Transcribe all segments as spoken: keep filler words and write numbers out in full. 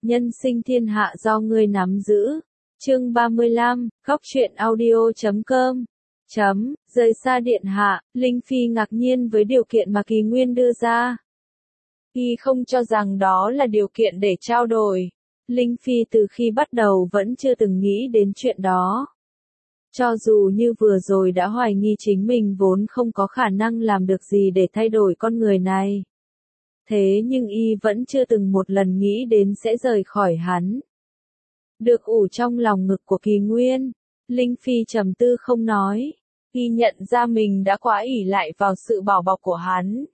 nhân sinh thiên hạ do ngươi nắm giữ. Chương ba mươi lăm, góc truyện audio chấm com. Chấm, rời xa điện hạ, Linh Phi ngạc nhiên với điều kiện mà Kỳ Nguyên đưa ra. Y không cho rằng đó là điều kiện để trao đổi. Linh Phi từ khi bắt đầu vẫn chưa từng nghĩ đến chuyện đó. Cho dù như vừa rồi đã hoài nghi chính mình vốn không có khả năng làm được gì để thay đổi con người này. Thế nhưng y vẫn chưa từng một lần nghĩ đến sẽ rời khỏi hắn. Được ủ trong lòng ngực của Kỳ Nguyên, Linh Phi trầm tư không nói. Y nhận ra mình đã quá ỷ lại vào sự bảo bọc của hắn.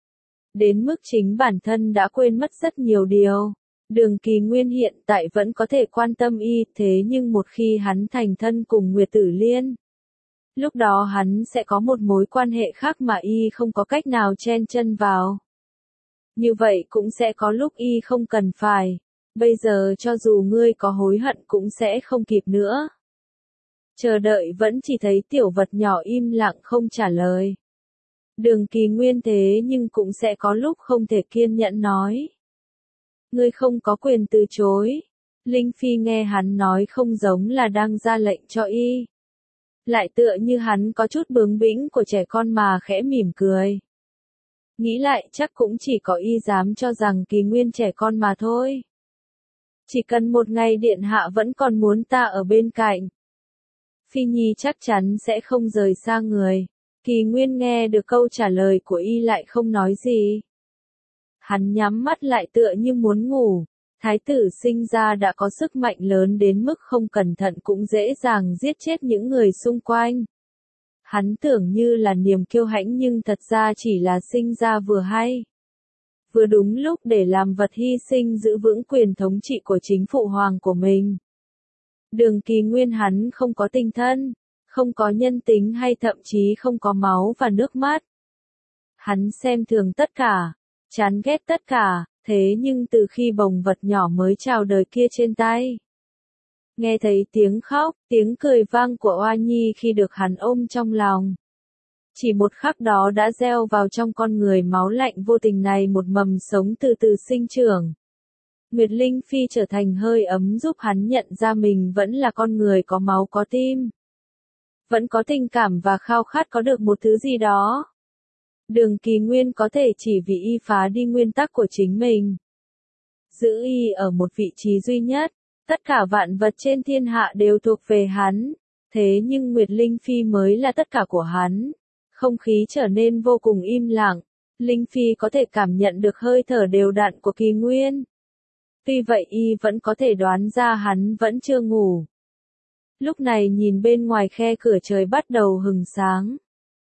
Đến mức chính bản thân đã quên mất rất nhiều điều. Đường Kỳ Nguyên hiện tại vẫn có thể quan tâm y, thế nhưng một khi hắn thành thân cùng Nguyệt Tử Liên, lúc đó hắn sẽ có một mối quan hệ khác mà y không có cách nào chen chân vào. Như vậy cũng sẽ có lúc y không cần phải. Bây giờ cho dù ngươi có hối hận cũng sẽ không kịp nữa. Chờ đợi vẫn chỉ thấy tiểu vật nhỏ im lặng không trả lời. Đường Kỳ Nguyên thế nhưng cũng sẽ có lúc không thể kiên nhẫn nói. Ngươi không có quyền từ chối. Linh Phi nghe hắn nói không giống là đang ra lệnh cho y. Lại tựa như hắn có chút bướng bĩnh của trẻ con mà khẽ mỉm cười. Nghĩ lại chắc cũng chỉ có y dám cho rằng Kỳ Nguyên trẻ con mà thôi. Chỉ cần một ngày điện hạ vẫn còn muốn ta ở bên cạnh, Phi Nhi chắc chắn sẽ không rời xa người. Kỳ Nguyên nghe được câu trả lời của y lại không nói gì. Hắn nhắm mắt lại tựa như muốn ngủ. Thái tử sinh ra đã có sức mạnh lớn đến mức không cẩn thận cũng dễ dàng giết chết những người xung quanh. Hắn tưởng như là niềm kiêu hãnh nhưng thật ra chỉ là sinh ra vừa hay. Vừa đúng lúc để làm vật hy sinh giữ vững quyền thống trị của chính phụ hoàng của mình. Đường Kỳ Nguyên hắn không có tình thân, không có nhân tính hay thậm chí không có máu và nước mắt. Hắn xem thường tất cả, chán ghét tất cả, thế nhưng từ khi bồng vật nhỏ mới chào đời kia trên tay, nghe thấy tiếng khóc, tiếng cười vang của Oa Nhi khi được hắn ôm trong lòng. Chỉ một khắc đó đã gieo vào trong con người máu lạnh vô tình này một mầm sống từ từ sinh trưởng. Nguyệt Linh Phi trở thành hơi ấm giúp hắn nhận ra mình vẫn là con người có máu có tim. Vẫn có tình cảm và khao khát có được một thứ gì đó. Đường Kỳ Nguyên có thể chỉ vì y phá đi nguyên tắc của chính mình. Giữ y ở một vị trí duy nhất. Tất cả vạn vật trên thiên hạ đều thuộc về hắn. Thế nhưng Nguyệt Linh Phi mới là tất cả của hắn. Không khí trở nên vô cùng im lặng. Linh Phi có thể cảm nhận được hơi thở đều đặn của Kỳ Nguyên. Tuy vậy y vẫn có thể đoán ra hắn vẫn chưa ngủ. Lúc này nhìn bên ngoài khe cửa trời bắt đầu hừng sáng.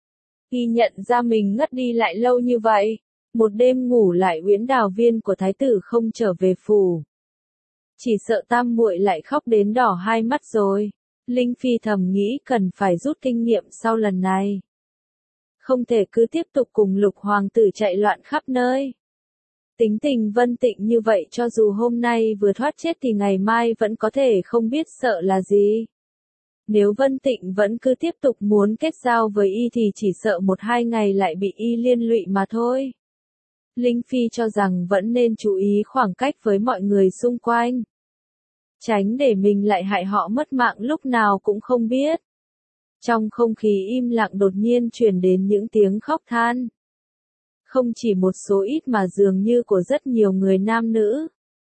Y nhận ra mình ngất đi lại lâu như vậy. Một đêm ngủ lại Uyển Đào Viên của thái tử không trở về phủ. Chỉ sợ tam muội lại khóc đến đỏ hai mắt rồi. Linh Phi thầm nghĩ cần phải rút kinh nghiệm sau lần này. Không thể cứ tiếp tục cùng Lục hoàng tử chạy loạn khắp nơi. Tính tình Vân Tịnh như vậy cho dù hôm nay vừa thoát chết thì ngày mai vẫn có thể không biết sợ là gì. Nếu Vân Tịnh vẫn cứ tiếp tục muốn kết giao với y thì chỉ sợ một hai ngày lại bị y liên lụy mà thôi. Linh Phi cho rằng vẫn nên chú ý khoảng cách với mọi người xung quanh. Tránh để mình lại hại họ mất mạng lúc nào cũng không biết. Trong không khí im lặng đột nhiên truyền đến những tiếng khóc than. Không chỉ một số ít mà dường như của rất nhiều người nam nữ.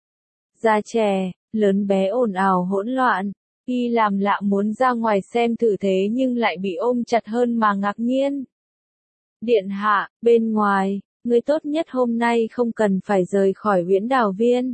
Già trẻ, lớn bé ồn ào hỗn loạn. Y làm lạ muốn ra ngoài xem thử thế nhưng lại bị ôm chặt hơn mà ngạc nhiên. Điện hạ, bên ngoài, ngươi tốt nhất hôm nay không cần phải rời khỏi Uyển Đào Viên.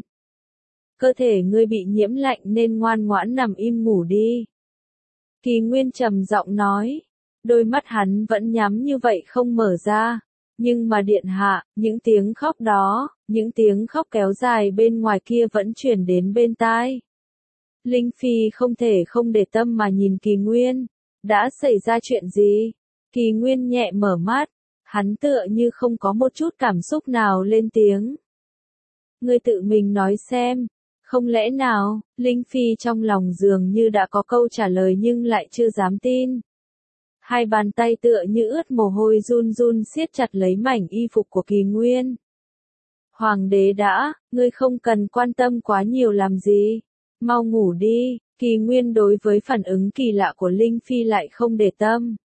Cơ thể ngươi bị nhiễm lạnh nên ngoan ngoãn nằm im ngủ đi. Kỳ Nguyên trầm giọng nói. Đôi mắt hắn vẫn nhắm như vậy không mở ra. Nhưng mà điện hạ, những tiếng khóc đó, những tiếng khóc kéo dài bên ngoài kia vẫn truyền đến bên tai. Linh Phi không thể không để tâm mà nhìn Kỳ Nguyên. Đã xảy ra chuyện gì? Kỳ Nguyên nhẹ mở mắt. Hắn tựa như không có một chút cảm xúc nào lên tiếng. Ngươi tự mình nói xem. Không lẽ nào, Linh Phi trong lòng dường như đã có câu trả lời nhưng lại chưa dám tin. Hai bàn tay tựa như ướt mồ hôi run run siết chặt lấy mảnh y phục của Kỳ Nguyên. Hoàng đế đã, ngươi không cần quan tâm quá nhiều làm gì. Mau ngủ đi, Kỳ Nguyên đối với phản ứng kỳ lạ của Linh Phi lại không để tâm.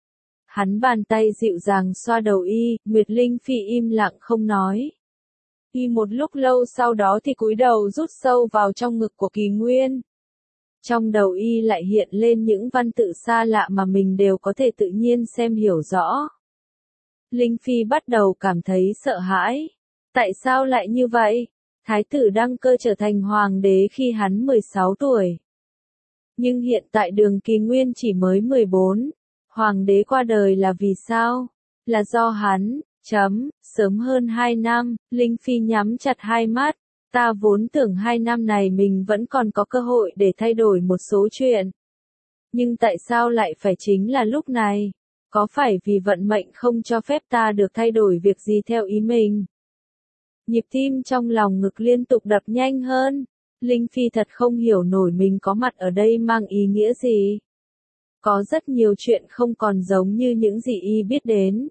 Hắn bàn tay dịu dàng xoa đầu y, Nguyệt Linh Phi im lặng không nói. Y một lúc lâu sau đó thì cúi đầu rút sâu vào trong ngực của Kỳ Nguyên. Trong đầu y lại hiện lên những văn tự xa lạ mà mình đều có thể tự nhiên xem hiểu rõ. Linh Phi bắt đầu cảm thấy sợ hãi. Tại sao lại như vậy? Thái tử Đăng Cơ trở thành hoàng đế khi hắn mười sáu tuổi. Nhưng hiện tại Đường Kỳ Nguyên chỉ mới mười bốn. Hoàng đế qua đời là vì sao? Là do hắn, chấm, sớm hơn hai năm, Linh Phi nhắm chặt hai mắt. Ta vốn tưởng hai năm này mình vẫn còn có cơ hội để thay đổi một số chuyện. Nhưng tại sao lại phải chính là lúc này? Có phải vì vận mệnh không cho phép ta được thay đổi việc gì theo ý mình? Nhịp tim trong lòng ngực liên tục đập nhanh hơn. Linh Phi thật không hiểu nổi mình có mặt ở đây mang ý nghĩa gì. Có rất nhiều chuyện không còn giống như những gì y biết đến.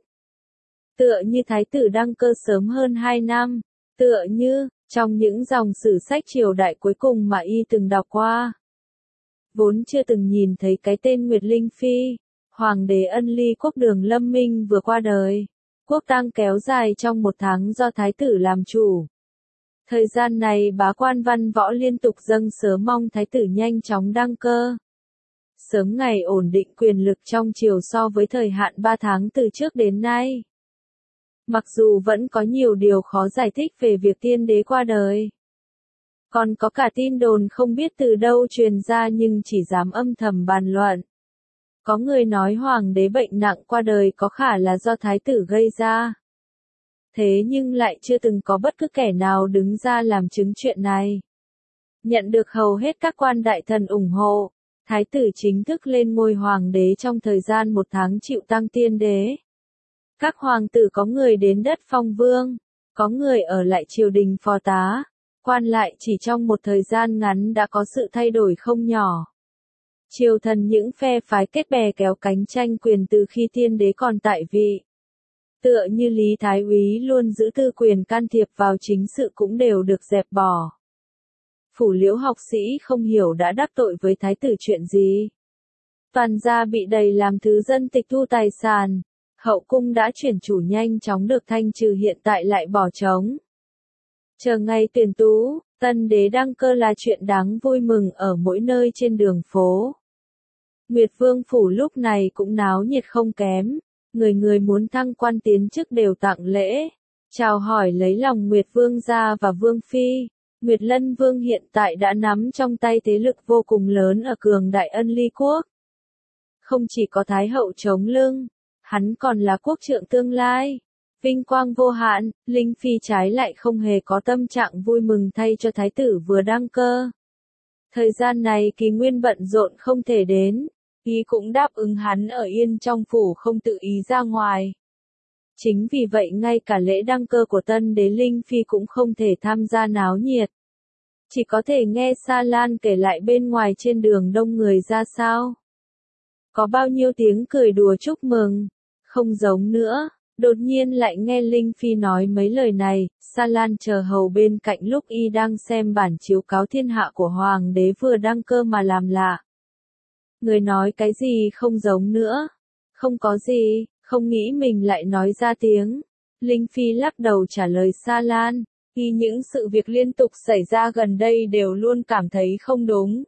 Tựa như Thái tử Đăng Cơ sớm hơn hai năm. Tựa như, trong những dòng sử sách triều đại cuối cùng mà y từng đọc qua. Vốn chưa từng nhìn thấy cái tên Nguyệt Linh Phi. Hoàng đế ân ly quốc Đường Lâm Minh vừa qua đời. Quốc tang kéo dài trong một tháng do thái tử làm chủ. Thời gian này bá quan văn võ liên tục dâng sớ mong thái tử nhanh chóng đăng cơ. Sớm ngày ổn định quyền lực trong triều so với thời hạn ba tháng từ trước đến nay. Mặc dù vẫn có nhiều điều khó giải thích về việc tiên đế qua đời. Còn có cả tin đồn không biết từ đâu truyền ra nhưng chỉ dám âm thầm bàn luận. Có người nói hoàng đế bệnh nặng qua đời có khả là do thái tử gây ra. Thế nhưng lại chưa từng có bất cứ kẻ nào đứng ra làm chứng chuyện này. Nhận được hầu hết các quan đại thần ủng hộ, thái tử chính thức lên ngôi hoàng đế trong thời gian một tháng chịu tang tiên đế. Các hoàng tử có người đến đất phong vương, có người ở lại triều đình phò tá, quan lại chỉ trong một thời gian ngắn đã có sự thay đổi không nhỏ. Triều thần những phe phái kết bè kéo cánh tranh quyền từ khi tiên đế còn tại vị. Tựa như Lý Thái Úy luôn giữ tư quyền can thiệp vào chính sự cũng đều được dẹp bỏ. Phủ Liễu học sĩ không hiểu đã đắc tội với thái tử chuyện gì. Toàn gia bị đầy làm thứ dân tịch thu tài sản. Hậu cung đã chuyển chủ nhanh chóng được thanh trừ hiện tại lại bỏ trống. Chờ ngày tuyển tú, tân đế đăng cơ là chuyện đáng vui mừng ở mỗi nơi trên đường phố. Nguyệt Vương phủ lúc này cũng náo nhiệt không kém, người người muốn thăng quan tiến chức đều tặng lễ, chào hỏi lấy lòng Nguyệt Vương gia và Vương phi. Nguyệt Lân Vương hiện tại đã nắm trong tay thế lực vô cùng lớn ở cường đại Ân Ly quốc. Không chỉ có Thái hậu chống lưng, hắn còn là quốc trượng tương lai. Vinh quang vô hạn, Linh Phi trái lại không hề có tâm trạng vui mừng thay cho thái tử vừa đăng cơ. Thời gian này Kỳ Nguyên bận rộn không thể đến, y cũng đáp ứng hắn ở yên trong phủ không tự ý ra ngoài. Chính vì vậy ngay cả lễ đăng cơ của tân đế Linh Phi cũng không thể tham gia náo nhiệt. Chỉ có thể nghe Sa Lan kể lại bên ngoài trên đường đông người ra sao. Có bao nhiêu tiếng cười đùa chúc mừng, không giống nữa. Đột nhiên lại nghe Linh Phi nói mấy lời này, Sa Lan chờ hầu bên cạnh lúc y đang xem bản chiếu cáo thiên hạ của hoàng đế vừa đăng cơ mà làm lạ. Người nói cái gì không giống nữa? Không có gì, không nghĩ mình lại nói ra tiếng. Linh Phi lắc đầu trả lời Sa Lan, y những sự việc liên tục xảy ra gần đây đều luôn cảm thấy không đúng.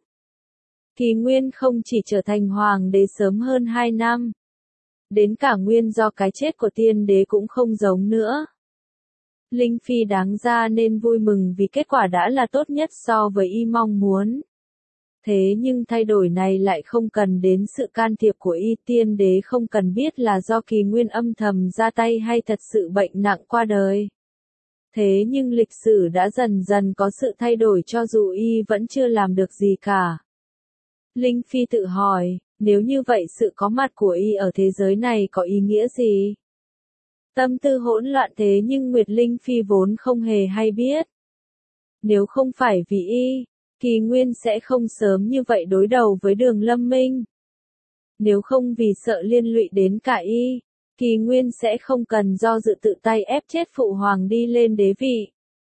Kỳ Nguyên không chỉ trở thành hoàng đế sớm hơn hai năm. Đến cả nguyên do cái chết của tiên đế cũng không giống nữa. Linh Phi đáng ra nên vui mừng vì kết quả đã là tốt nhất so với y mong muốn. Thế nhưng thay đổi này lại không cần đến sự can thiệp của y, tiên đế không cần biết là do Kỳ Nguyên âm thầm ra tay hay thật sự bệnh nặng qua đời. Thế nhưng lịch sử đã dần dần có sự thay đổi cho dù y vẫn chưa làm được gì cả. Linh Phi tự hỏi, nếu như vậy sự có mặt của y ở thế giới này có ý nghĩa gì? Tâm tư hỗn loạn thế nhưng Nguyệt Linh Phi vốn không hề hay biết. Nếu không phải vì y, Kỳ Nguyên sẽ không sớm như vậy đối đầu với Đường Lâm Minh. Nếu không vì sợ liên lụy đến cả y, Kỳ Nguyên sẽ không cần do dự tự tay ép chết phụ hoàng đi lên đế vị.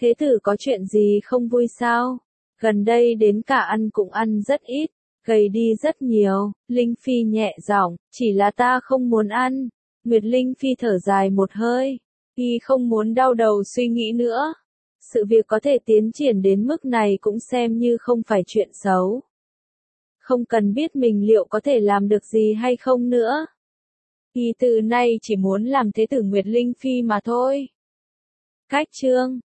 Thế tử có chuyện gì không vui sao? Gần đây đến cả ăn cũng ăn rất ít, gầy đi rất nhiều. Linh Phi nhẹ giọng, chỉ là ta không muốn ăn. Nguyệt Linh Phi thở dài một hơi, y không muốn đau đầu suy nghĩ nữa. Sự việc có thể tiến triển đến mức này cũng xem như không phải chuyện xấu. Không cần biết mình liệu có thể làm được gì hay không nữa. Y từ nay chỉ muốn làm thế tử Nguyệt Linh Phi mà thôi. Cách chương